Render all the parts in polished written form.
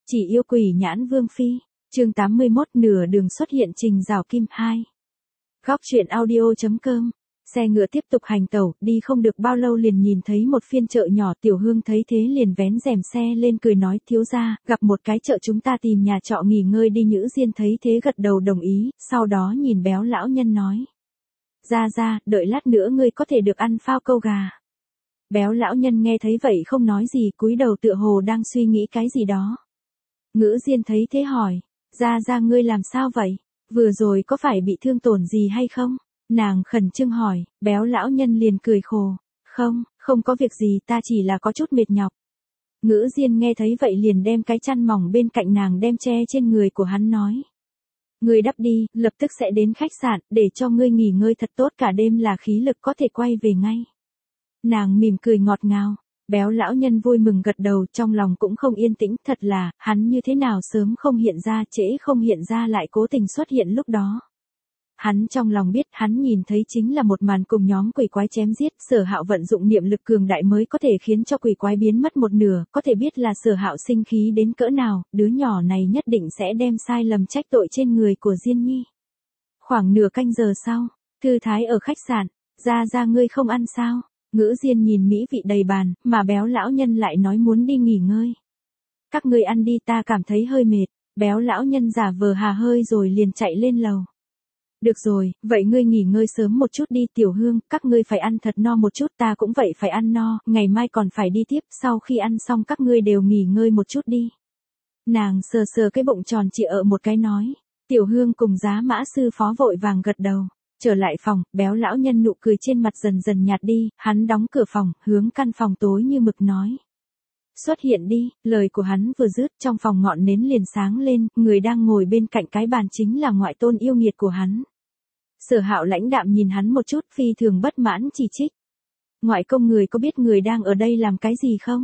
Chỉ yêu quỷ nhãn vương phi. Chương 81 nửa đường xuất hiện Trình Giảo Kim 2. Góc truyện audio.com. Xe ngựa tiếp tục hành tẩu, đi không được bao lâu liền nhìn thấy một phiên chợ nhỏ. Tiểu Hương thấy thế liền vén rèm xe lên cười nói, thiếu gia, gặp một cái chợ chúng ta tìm nhà trọ nghỉ ngơi đi. Nhữ Diên thấy thế gật đầu đồng ý, sau đó nhìn Béo lão nhân nói. Ra, đợi lát nữa ngươi có thể được ăn phao câu gà. Béo lão nhân nghe thấy vậy không nói gì, cúi đầu tựa hồ đang suy nghĩ cái gì đó. Ngữ Diên thấy thế hỏi, ra ngươi làm sao vậy? Vừa rồi có phải bị thương tổn gì hay không? Nàng khẩn trương hỏi, Béo lão nhân liền cười khổ, không có việc gì, ta chỉ là có chút mệt nhọc. Ngữ Diên nghe thấy vậy liền đem cái chăn mỏng bên cạnh nàng đem che trên người của hắn nói. Ngươi đắp đi, lập tức sẽ đến khách sạn, để cho ngươi nghỉ ngơi thật tốt, cả đêm là khí lực có thể quay về ngay. Nàng mỉm cười ngọt ngào. Béo lão nhân vui mừng gật đầu, trong lòng cũng không yên tĩnh, thật là, hắn như thế nào sớm không hiện ra, trễ không hiện ra lại cố tình xuất hiện lúc đó. Hắn trong lòng biết, hắn nhìn thấy chính là một màn cùng nhóm quỷ quái chém giết. Sở Hạo vận dụng niệm lực cường đại mới có thể khiến cho quỷ quái biến mất một nửa, có thể biết là Sở Hạo sinh khí đến cỡ nào, đứa nhỏ này nhất định sẽ đem sai lầm trách tội trên người của Diên Nhi. Khoảng nửa canh giờ sau, thư thái ở khách sạn, ra ngươi không ăn sao? Ngữ Diên nhìn mỹ vị đầy bàn, mà Béo lão nhân lại nói muốn đi nghỉ ngơi. Các ngươi ăn đi, ta cảm thấy hơi mệt. Béo lão nhân giả vờ hà hơi rồi liền chạy lên lầu. Được rồi, vậy ngươi nghỉ ngơi sớm một chút đi. Tiểu Hương, các ngươi phải ăn thật no một chút, ta cũng vậy phải ăn no, ngày mai còn phải đi tiếp, sau khi ăn xong các ngươi đều nghỉ ngơi một chút đi. Nàng sờ cái bụng tròn trịa ở một cái nói. Tiểu Hương cùng Giá Mã sư phó vội vàng gật đầu. Trở lại phòng, Béo lão nhân nụ cười trên mặt dần dần nhạt đi, hắn đóng cửa phòng, hướng căn phòng tối như mực nói. Xuất hiện đi, lời của hắn vừa dứt, trong phòng ngọn nến liền sáng lên, người đang ngồi bên cạnh cái bàn chính là ngoại tôn yêu nghiệt của hắn. Sở Hạo lãnh đạm nhìn hắn một chút, phi thường bất mãn chỉ trích. Ngoại công, người có biết người đang ở đây làm cái gì không?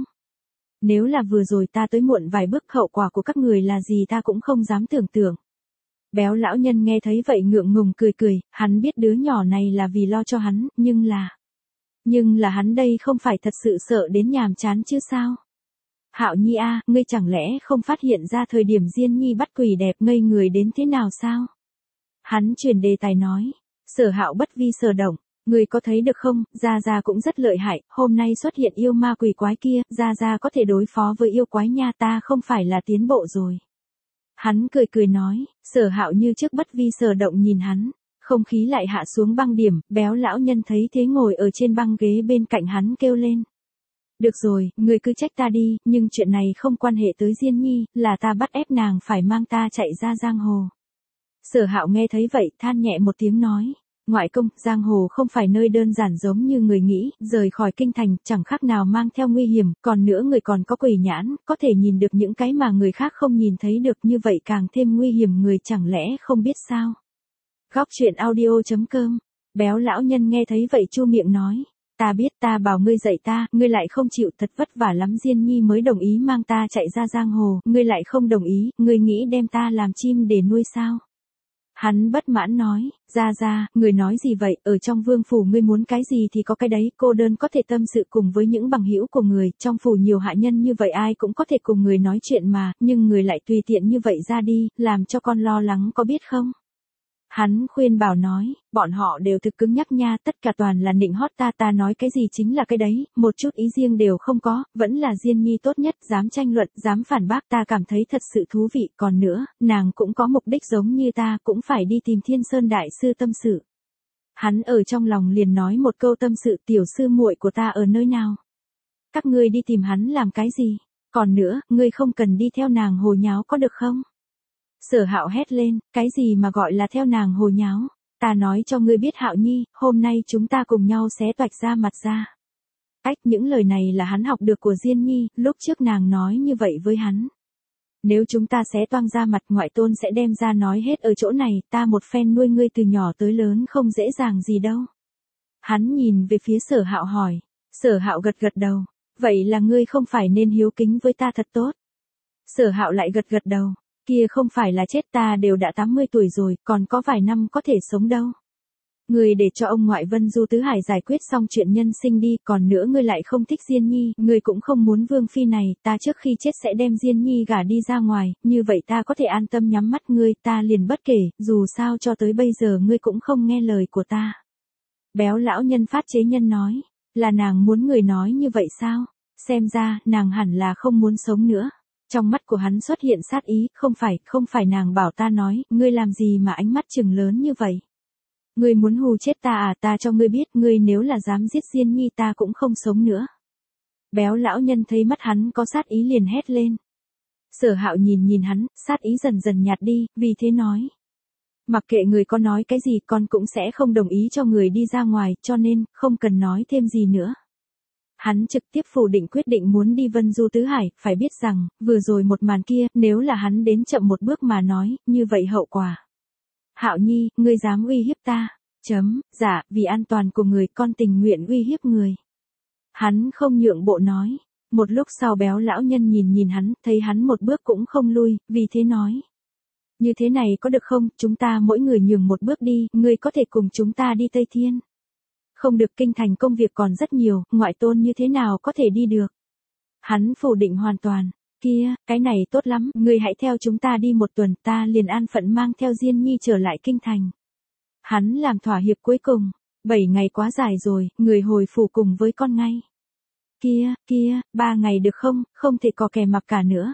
Nếu là vừa rồi ta tới muộn vài bước, hậu quả của các người là gì ta cũng không dám tưởng tượng. Béo lão nhân nghe thấy vậy ngượng ngùng cười, hắn biết đứa nhỏ này là vì lo cho hắn, nhưng là hắn đây không phải thật sự sợ đến nhàm chán chứ sao? Hạo Nhi a, ngươi chẳng lẽ không phát hiện ra thời điểm Diên Nhi bắt quỷ đẹp ngây người đến thế nào sao? Hắn chuyển đề tài nói. Sở Hạo bất vi sở động, ngươi có thấy được không, Gia cũng rất lợi hại, hôm nay xuất hiện yêu ma quỷ quái kia, Gia có thể đối phó với yêu quái nha, ta không phải là tiến bộ rồi. Hắn cười nói, Sở Hạo như trước bất vi sở động nhìn hắn, không khí lại hạ xuống băng điểm. Béo lão nhân thấy thế ngồi ở trên băng ghế bên cạnh hắn kêu lên. Được rồi, người cứ trách ta đi, nhưng chuyện này không quan hệ tới Diên Nhi, là ta bắt ép nàng phải mang ta chạy ra giang hồ. Sở Hạo nghe thấy vậy, than nhẹ một tiếng nói. Ngoại công, giang hồ không phải nơi đơn giản giống như người nghĩ, rời khỏi kinh thành, chẳng khác nào mang theo nguy hiểm, còn nữa người còn có quỷ nhãn, có thể nhìn được những cái mà người khác không nhìn thấy được, như vậy càng thêm nguy hiểm, người chẳng lẽ không biết sao? Góc truyện audio.com. Béo lão nhân nghe thấy vậy chu miệng nói. Ta biết, ta bảo ngươi dạy ta, ngươi lại không chịu, thật vất vả lắm Diên Nhi mới đồng ý mang ta chạy ra giang hồ, ngươi lại không đồng ý, ngươi nghĩ đem ta làm chim để nuôi sao? Hắn bất mãn nói, ra, người nói gì vậy, ở trong vương phủ ngươi muốn cái gì thì có cái đấy, cô đơn có thể tâm sự cùng với những bằng hữu của người, trong phủ nhiều hạ nhân như vậy ai cũng có thể cùng người nói chuyện mà, nhưng người lại tùy tiện như vậy ra đi, làm cho con lo lắng có biết không? Hắn khuyên bảo nói, bọn họ đều thực cứng nhắc nha, tất cả toàn là nịnh hót ta nói cái gì chính là cái đấy, một chút ý riêng đều không có, vẫn là Diên Nhi tốt nhất, dám tranh luận, dám phản bác, ta cảm thấy thật sự thú vị, còn nữa, nàng cũng có mục đích giống như ta, cũng phải đi tìm Thiên Sơn đại sư tâm sự. Hắn ở trong lòng liền nói một câu tâm sự, tiểu sư muội của ta ở nơi nào? Các ngươi đi tìm hắn làm cái gì? Còn nữa, ngươi không cần đi theo nàng hồ nháo có được không? Sở Hạo hét lên, cái gì mà gọi là theo nàng hồ nháo? Ta nói cho ngươi biết Hạo Nhi, hôm nay chúng ta cùng nhau xé toạch ra mặt ra. Những lời này là hắn học được của Diên Nhi, lúc trước nàng nói như vậy với hắn. Nếu chúng ta xé toang ra mặt, ngoại tôn sẽ đem ra nói hết ở chỗ này, ta một phen nuôi ngươi từ nhỏ tới lớn không dễ dàng gì đâu. Hắn nhìn về phía Sở Hạo hỏi. Sở Hạo gật đầu. Vậy là ngươi không phải nên hiếu kính với ta thật tốt. Sở Hạo lại gật đầu. Kia không phải là chết, ta đều đã 80 tuổi rồi, còn có vài năm có thể sống đâu. Ngươi để cho ông ngoại Vân Du Tứ Hải giải quyết xong chuyện nhân sinh đi, còn nữa ngươi lại không thích Diên Nhi, ngươi cũng không muốn vương phi này, ta trước khi chết sẽ đem Diên Nhi gả đi ra ngoài, như vậy ta có thể an tâm nhắm mắt ngươi, ta liền bất kể, dù sao cho tới bây giờ ngươi cũng không nghe lời của ta. Béo lão nhân phát chế nhân nói, là nàng muốn người nói như vậy sao? Xem ra, nàng hẳn là không muốn sống nữa. Trong mắt của hắn xuất hiện sát ý, không phải nàng bảo ta nói, ngươi làm gì mà ánh mắt trừng lớn như vậy? Ngươi muốn hù chết ta à, ta cho ngươi biết, ngươi nếu là dám giết Diên Nhi ta cũng không sống nữa. Béo lão nhân thấy mắt hắn có sát ý liền hét lên. Sở Hạo nhìn hắn, sát ý dần dần nhạt đi, vì thế nói. Mặc kệ người có nói cái gì con cũng sẽ không đồng ý cho người đi ra ngoài, cho nên, không cần nói thêm gì nữa. Hắn trực tiếp phủ định quyết định muốn đi Vân Du Tứ Hải, phải biết rằng, vừa rồi một màn kia, nếu là hắn đến chậm một bước mà nói, như vậy hậu quả. Hạo Nhi, ngươi dám uy hiếp ta? Dạ, vì an toàn của người con tình nguyện uy hiếp người. Hắn không nhượng bộ nói. Một lúc sau béo lão nhân nhìn hắn, thấy hắn một bước cũng không lui, vì thế nói. Như thế này có được không, chúng ta mỗi người nhường một bước đi, ngươi có thể cùng chúng ta đi Tây Thiên. Không được, kinh thành công việc còn rất nhiều, ngoại tôn như thế nào có thể đi được. Hắn phủ định hoàn toàn. Kia, cái này tốt lắm, ngươi hãy theo chúng ta đi một tuần, ta liền an phận mang theo Diên Nhi trở lại kinh thành. Hắn làm thỏa hiệp cuối cùng. 7 ngày quá dài rồi, người hồi phủ cùng với con ngay. Kia, 3 ngày được không, không thể có kè mặc cả nữa.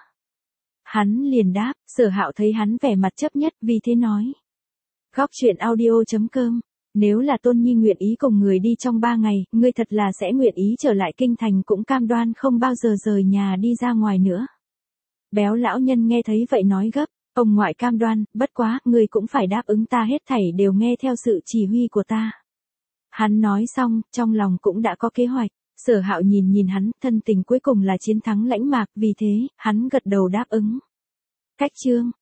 Hắn liền đáp, Sở Hạo thấy hắn vẻ mặt chấp nhất, vì thế nói. Góc truyện audio.com. Nếu là Tôn Nhi nguyện ý cùng người đi trong 3 ngày, ngươi thật là sẽ nguyện ý trở lại kinh thành, cũng cam đoan không bao giờ rời nhà đi ra ngoài nữa. Béo lão nhân nghe thấy vậy nói gấp, ông ngoại cam đoan, bất quá, ngươi cũng phải đáp ứng ta hết thảy đều nghe theo sự chỉ huy của ta. Hắn nói xong, trong lòng cũng đã có kế hoạch. Sở Hạo nhìn hắn, thân tình cuối cùng là chiến thắng lãnh mạc, vì thế, hắn gật đầu đáp ứng. Cách chương